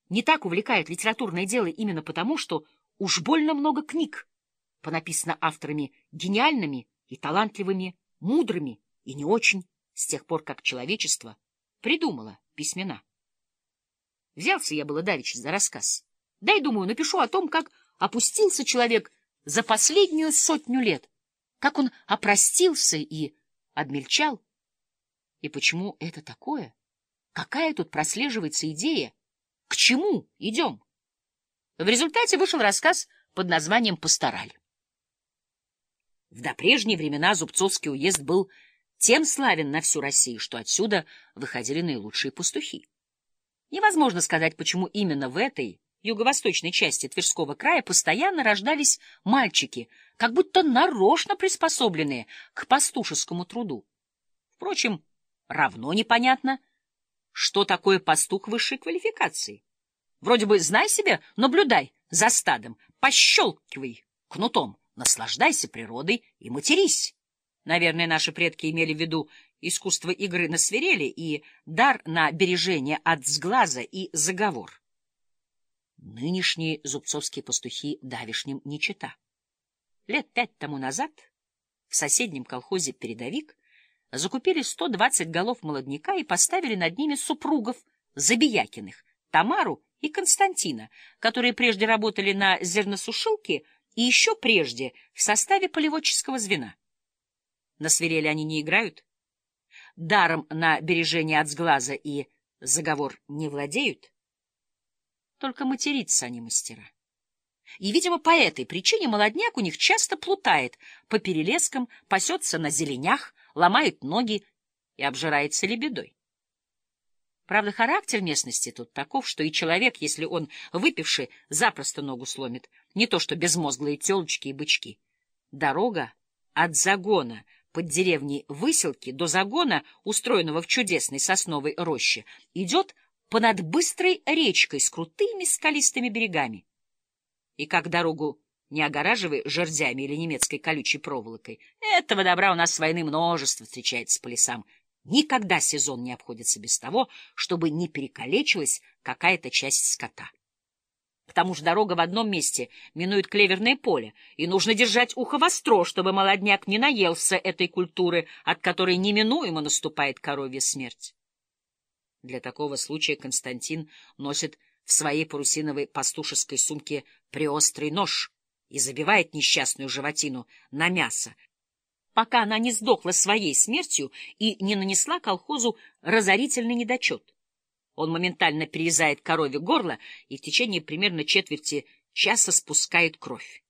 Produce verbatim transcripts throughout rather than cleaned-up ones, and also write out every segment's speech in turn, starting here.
не так увлекает литературное дело именно потому, что уж больно много книг понаписано авторами гениальными и талантливыми, мудрыми и не очень, с тех пор, как человечество придумало письмена. Взялся я было давеча за рассказ. Дай, думаю, напишу о том, как опустился человек за последнюю сотню лет, как он опростился и обмельчал. И почему это такое? Какая тут прослеживается идея? К чему идем? В результате вышел рассказ под названием «Пастораль». В допрежние времена Зубцовский уезд был тем славен на всю Россию, что отсюда выходили наилучшие пастухи. Невозможно сказать, почему именно в этой юго-восточной части Тверского края постоянно рождались мальчики, как будто нарочно приспособленные к пастушескому труду. Впрочем, равно непонятно, что такое пастух высшей квалификации. Вроде бы знай себе, наблюдай за стадом, пощелкивай кнутом, наслаждайся природой и матерись. Наверное, наши предки имели в виду искусство игры на свирели и дар на бережение от сглаза и заговор. Нынешние зубцовские пастухи давишним не чета. Лет пять тому назад в соседнем колхозе «Передовик» закупили сто двадцать голов молодняка и поставили над ними супругов Забиякиных, Тамару и Константина, которые прежде работали на зерносушилке и еще прежде в составе полеводческого звена. На свирели они не играют, даром на бережение от сглаза и заговор не владеют, только материться они мастера. И, видимо, по этой причине молодняк у них часто плутает по перелескам, пасется на зеленях, ломает ноги и обжирается лебедой. Правда, характер местности тут таков, что и человек, если он, выпивший, запросто ногу сломит, не то что безмозглые телочки и бычки. Дорога от загона под деревней Выселки до загона, устроенного в чудесной сосновой роще, идет понад быстрой речкой с крутыми скалистыми берегами. И как дорогу не огораживай жердями или немецкой колючей проволокой, этого добра у нас с войны множество встречается по лесам. Никогда сезон не обходится без того, чтобы не перекалечилась какая-то часть скота. К тому же дорога в одном месте минует клеверное поле, и нужно держать ухо востро, чтобы молодняк не наелся этой культуры, от которой неминуемо наступает коровья смерть. Для такого случая Константин носит в своей парусиновой пастушеской сумке приострый нож и забивает несчастную животину на мясо, пока она не сдохла своей смертью и не нанесла колхозу разорительный недочет. Он моментально перерезает корове горло и в течение примерно четверти часа спускает кровь.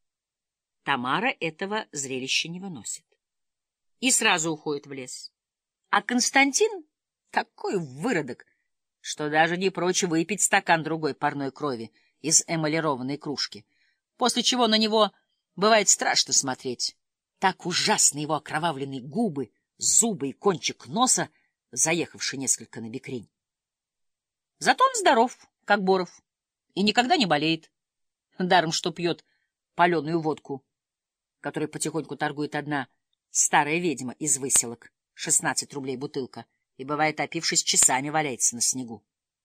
Тамара этого зрелища не выносит и сразу уходит в лес. А Константин такой выродок, что даже не прочь выпить стакан другой парной крови из эмалированной кружки, после чего на него бывает страшно смотреть. Так ужасны его окровавленные губы, зубы и кончик носа, заехавший несколько на бекрень. Зато он здоров, как Боров, и никогда не болеет, даром что пьет паленую водку, которой потихоньку торгует одна старая ведьма из Выселок, шестнадцать рублей бутылка, и, бывает, опившись, часами валяется на снегу.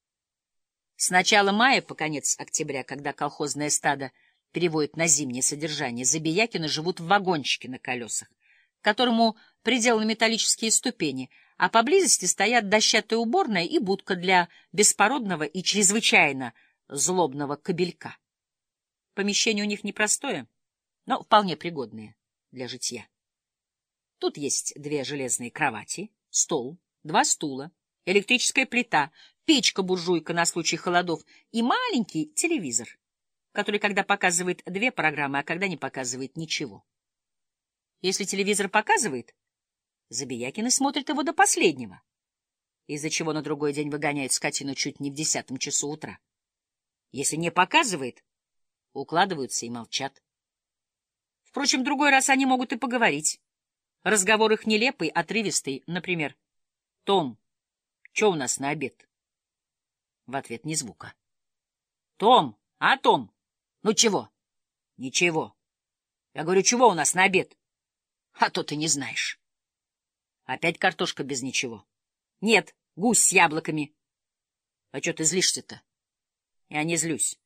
С начала мая по конец октября, когда колхозное стадо переводят на зимнее содержание, Забиякины живут в вагончике на колесах, к которому приделаны металлические ступени, а поблизости стоят дощатая уборная и будка для беспородного и чрезвычайно злобного кобелька. Помещение у них непростое, но вполне пригодное для житья. Тут есть две железные кровати, стол, два стула, электрическая плита, печка-буржуйка на случай холодов и маленький телевизор, который когда показывает две программы, а когда не показывает ничего. Если телевизор показывает, Забиякины смотрят его до последнего, из-за чего на другой день выгоняют скотину чуть не в десятом часу утра. Если не показывает, укладываются и молчат. Впрочем, в другой раз они могут и поговорить. Разговор их нелепый, отрывистый, например: «Том, что у нас на обед?» В ответ ни звука. «Том, а, Том, ну чего?» «Ничего. Я говорю, чего у нас на обед?» «А то ты не знаешь». «Опять картошка без ничего?» «Нет, гусь с яблоками». «А что ты злишься-то?» Я не злюсь.